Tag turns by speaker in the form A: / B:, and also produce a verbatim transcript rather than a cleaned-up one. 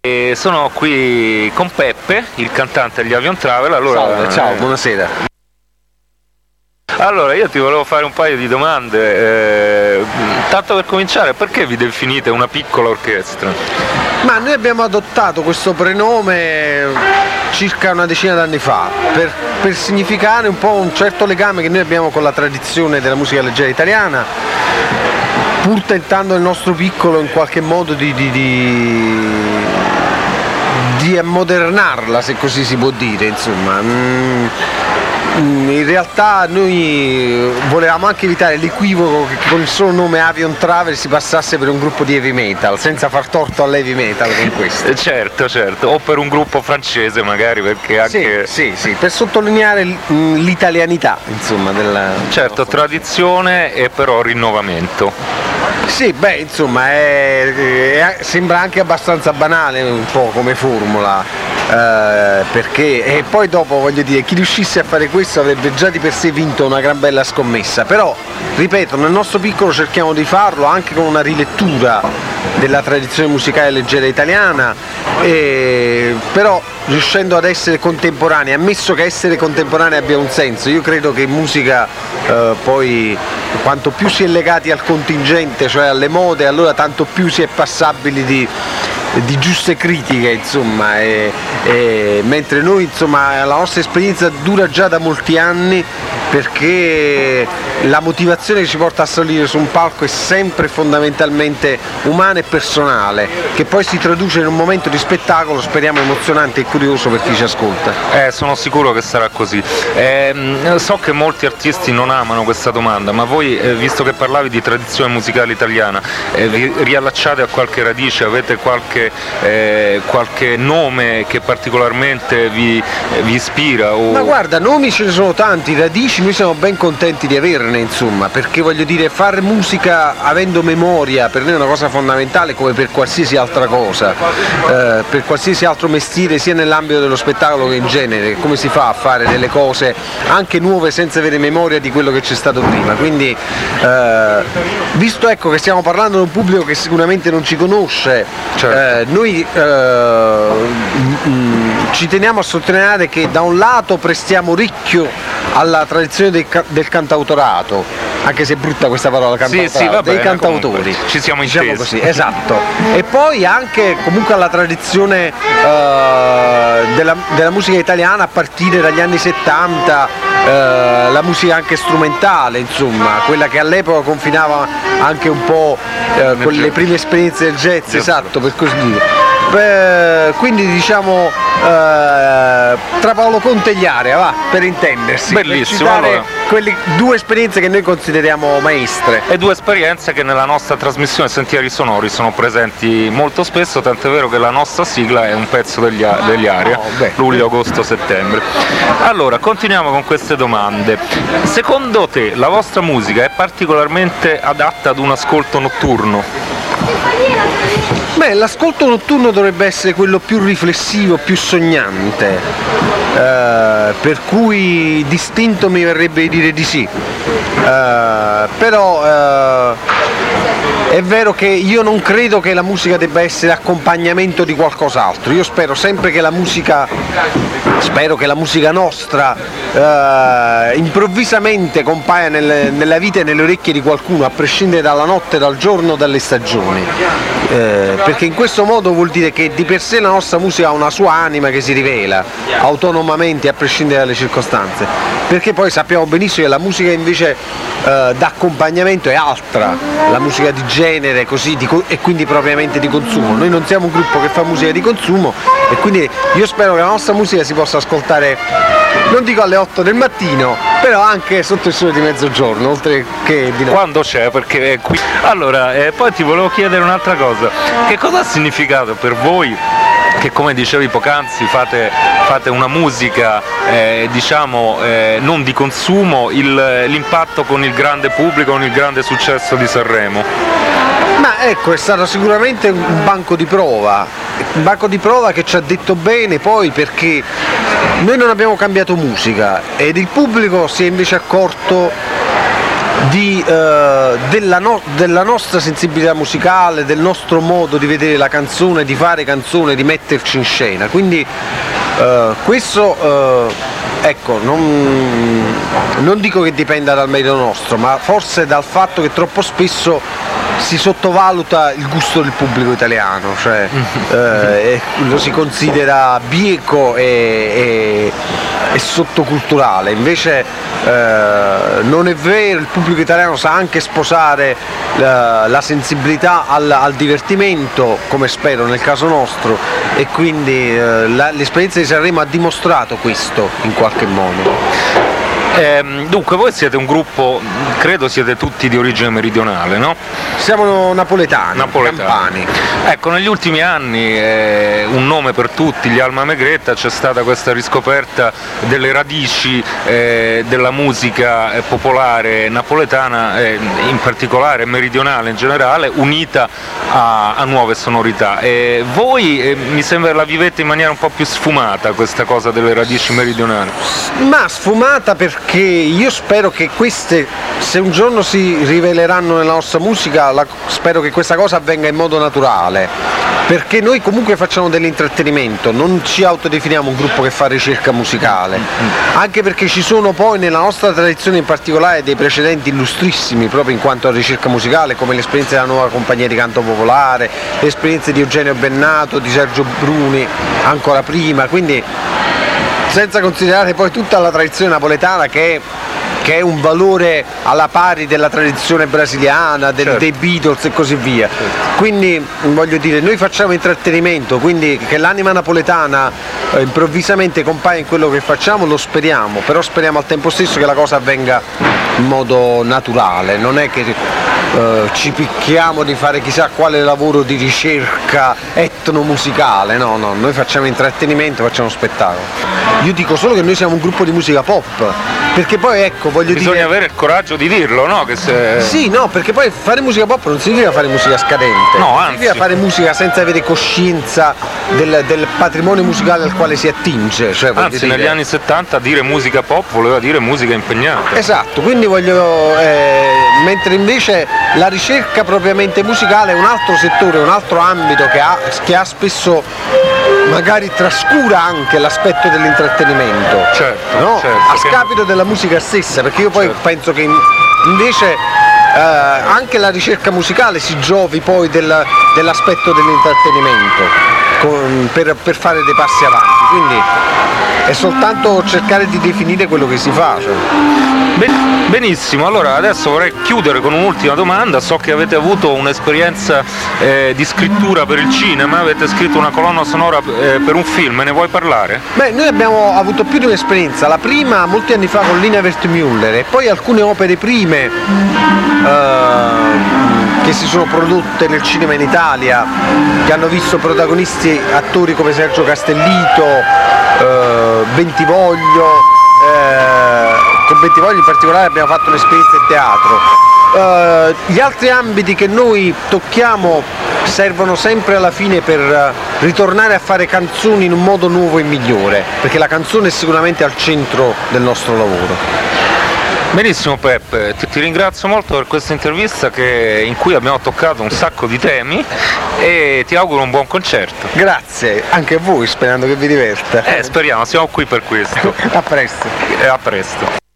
A: E sono qui con Peppe, il cantante degli Avion Travel. Allora,
B: Salve, ciao, buonasera.
A: Allora, io ti volevo fare un paio di domande. Eh, tanto per cominciare, perché vi definite una piccola orchestra?
B: Ma noi abbiamo adottato questo prenome circa una decina d'anni fa per, per significare un po' un certo legame che noi abbiamo con la tradizione della musica leggera italiana, pur tentando nel nostro piccolo in qualche modo di, di, di, di ammodernarla, se così si può dire, insomma. Mm. In realtà noi volevamo anche evitare l'equivoco che con il solo nome Avion Travel si passasse per un gruppo di heavy metal, senza far torto all'heavy metal con questo.
A: Certo, certo, o per un gruppo francese magari, perché anche...
B: Sì, sì, sì, per sottolineare l'italianità, insomma, della...
A: Certo, tradizione e però rinnovamento.
B: Sì, beh, insomma, è, è, sembra anche abbastanza banale un po' come formula, eh, perché e poi dopo, voglio dire, chi riuscisse a fare questo avrebbe già di per sé vinto una gran bella scommessa, però, ripeto, nel nostro piccolo cerchiamo di farlo anche con una rilettura della tradizione musicale leggera italiana, e, però riuscendo ad essere contemporanei, ammesso che essere contemporanei abbia un senso. Io credo che in musica eh, poi quanto più si è legati al contingente, cioè alle mode, allora tanto più si è passabili di, di giuste critiche, insomma, e, e, mentre noi, insomma, la nostra esperienza dura già da molti anni, perché la motivazione che ci porta a salire su un palco è sempre fondamentalmente umana e personale, che poi si traduce in un momento di spettacolo, speriamo emozionante e curioso per chi ci ascolta.
A: Eh, sono sicuro che sarà così. Eh, so che molti artisti non amano questa domanda, ma voi, eh, visto che parlavi di tradizione musicale italiana, eh, vi riallacciate a qualche radice, avete qualche, eh, qualche nome che particolarmente vi, vi ispira? O...
B: Ma guarda, nomi ce ne sono tanti, radici noi siamo ben contenti di averne, insomma, perché voglio dire, fare musica avendo memoria per noi è una cosa fondamentale, come per qualsiasi altra cosa, eh, per qualsiasi altro mestiere, sia nell'ambito dello spettacolo che in genere. Come si fa a fare delle cose anche nuove senza avere memoria di quello che c'è stato prima? Quindi eh, visto, ecco, che stiamo parlando di un pubblico che sicuramente non ci conosce, certo. eh, noi eh, mh, ci teniamo a sottolineare che da un lato prestiamo orecchio alla tradizione del, del cantautorato, anche se è brutta questa parola, cantautorato,
A: sì, sì, va bene,
B: dei cantautori,
A: comunque, ci siamo intesi,
B: diciamo così, esatto, e poi anche comunque alla tradizione eh, della, della musica italiana a partire dagli anni settanta, eh, la musica anche strumentale, insomma, quella che all'epoca confinava anche un po' eh, con le prime esperienze del jazz, esatto, per così dire. Beh, quindi diciamo eh, tra Paolo Conte e gli Area, va, per intendersi.
A: Bellissimo,
B: per
A: allora.
B: Quelle due esperienze che noi consideriamo maestre.
A: E due esperienze che nella nostra trasmissione Sentieri Sonori sono presenti molto spesso, tant'è vero che la nostra sigla è un pezzo degli, degli Area, oh, luglio, agosto, settembre. Allora, continuiamo con queste domande. Secondo te la vostra musica è particolarmente adatta ad un ascolto notturno?
B: Beh, l'ascolto notturno dovrebbe essere quello più riflessivo, più sognante, eh, per cui distinto mi verrebbe di dire di sì, eh, però eh, è vero che io non credo che la musica debba essere accompagnamento di qualcos'altro. Io spero sempre che la musica, spero che la musica nostra eh, improvvisamente compaia nelle, nella vita e nelle orecchie di qualcuno, a prescindere dalla notte, dal giorno, dalle stagioni. Eh, perché in questo modo vuol dire che di per sé la nostra musica ha una sua anima che si rivela autonomamente a prescindere dalle circostanze, perché poi sappiamo benissimo che la musica invece eh, d'accompagnamento è altra, la musica di genere così di, e quindi propriamente di consumo. Noi non siamo un gruppo che fa musica di consumo e quindi io spero che la nostra musica si possa ascoltare, non dico alle otto del mattino, però anche sotto il sole di mezzogiorno, oltre che di notte.
A: Quando c'è, perché è qui. Allora, eh, poi ti volevo chiedere un'altra cosa. Che cosa ha significato per voi, che come dicevi poc'anzi fate, fate una musica eh, diciamo eh, non di consumo, il, l'impatto con il grande pubblico, con il grande successo di Sanremo?
B: Ma ecco, è stato sicuramente un banco di prova, un banco di prova che ci ha detto bene poi, perché noi non abbiamo cambiato musica ed il pubblico si è invece accorto di, eh, della, no, della nostra sensibilità musicale, del nostro modo di vedere la canzone, di fare canzone, di metterci in scena. Quindi eh, questo eh, ecco, non, non dico che dipenda dal merito nostro, ma forse dal fatto che troppo spesso si sottovaluta il gusto del pubblico italiano, cioè eh, lo si considera bieco e, e, e sottoculturale, invece eh, non è vero, il pubblico italiano sa anche sposare la, la sensibilità al, al divertimento, come spero nel caso nostro, e quindi eh, la, l'esperienza di Sanremo ha dimostrato questo in qualche modo.
A: Eh, dunque voi siete un gruppo, credo siete tutti di origine meridionale, no?
B: Siamo napoletani,
A: napoletani.
B: campani.
A: Ecco, negli ultimi anni eh, un nome per tutti, gli Alma Megretta, c'è stata questa riscoperta delle radici eh, della musica eh, popolare napoletana, eh, in particolare meridionale in generale, unita a, a nuove sonorità. E voi eh, mi sembra la vivete in maniera un po' più sfumata questa cosa delle radici meridionali.
B: Ma sfumata perché io spero che queste, se un giorno si riveleranno nella nostra musica, la, spero che questa cosa avvenga in modo naturale, perché noi comunque facciamo dell'intrattenimento, non ci autodefiniamo un gruppo che fa ricerca musicale, anche perché ci sono poi nella nostra tradizione in particolare dei precedenti illustrissimi proprio in quanto a ricerca musicale, come l'esperienza della nuova compagnia di canto popolare, le esperienze di Eugenio Bennato, di Sergio Bruni ancora prima, quindi senza considerare poi tutta la tradizione napoletana che è, che è un valore alla pari della tradizione brasiliana, del, certo. dei Beatles e così via. Certo. Quindi voglio dire, noi facciamo intrattenimento, quindi che l'anima napoletana eh, improvvisamente compaia in quello che facciamo lo speriamo, però speriamo al tempo stesso che la cosa avvenga in modo naturale, non è che Uh, ci picchiamo di fare chissà quale lavoro di ricerca etnomusicale, no, no, noi facciamo intrattenimento, facciamo spettacolo. Io dico solo che noi siamo un gruppo di musica pop, perché poi ecco, voglio
A: Bisogna
B: dire...
A: Bisogna avere il coraggio di dirlo, no? Che se...
B: Sì, no, perché poi fare musica pop non significa fare musica scadente,
A: no, anzi.
B: Significa fare musica senza avere coscienza del, del patrimonio musicale al quale si attinge. Cioè,
A: anzi,
B: dire...
A: negli anni settanta dire musica pop voleva dire musica impegnata.
B: Esatto, quindi voglio... Eh, mentre invece la ricerca propriamente musicale è un altro settore, un altro ambito che ha, che ha spesso magari trascura anche l'aspetto dell'intrattenimento,
A: certo,
B: no?
A: certo,
B: a scapito della musica stessa, perché io poi certo. penso che invece eh, anche la ricerca musicale si giovi poi del, dell'aspetto dell'intrattenimento con, per, per fare dei passi avanti, quindi è soltanto cercare di definire quello che si fa. Cioè.
A: Benissimo, allora adesso vorrei chiudere con un'ultima domanda. So che avete avuto un'esperienza eh, di scrittura per il cinema, avete scritto una colonna sonora eh, per un film, ne vuoi parlare?
B: Beh, noi abbiamo avuto più di un'esperienza, la prima molti anni fa con Lina Wertmüller e poi alcune opere prime eh, che si sono prodotte nel cinema in Italia, che hanno visto protagonisti attori come Sergio Castellito, eh, Bentivoglio, eh, con Bentivoglio in particolare abbiamo fatto un'esperienza in teatro. Uh, gli altri ambiti che noi tocchiamo servono sempre alla fine per ritornare a fare canzoni in un modo nuovo e migliore, perché la canzone è sicuramente al centro del nostro lavoro.
A: Benissimo Peppe, ti, ti ringrazio molto per questa intervista che, in cui abbiamo toccato un sacco di temi e ti auguro un buon concerto.
B: Grazie, anche a voi, sperando che vi diverta.
A: Eh, speriamo, siamo qui per questo.
B: A presto.
A: E a presto.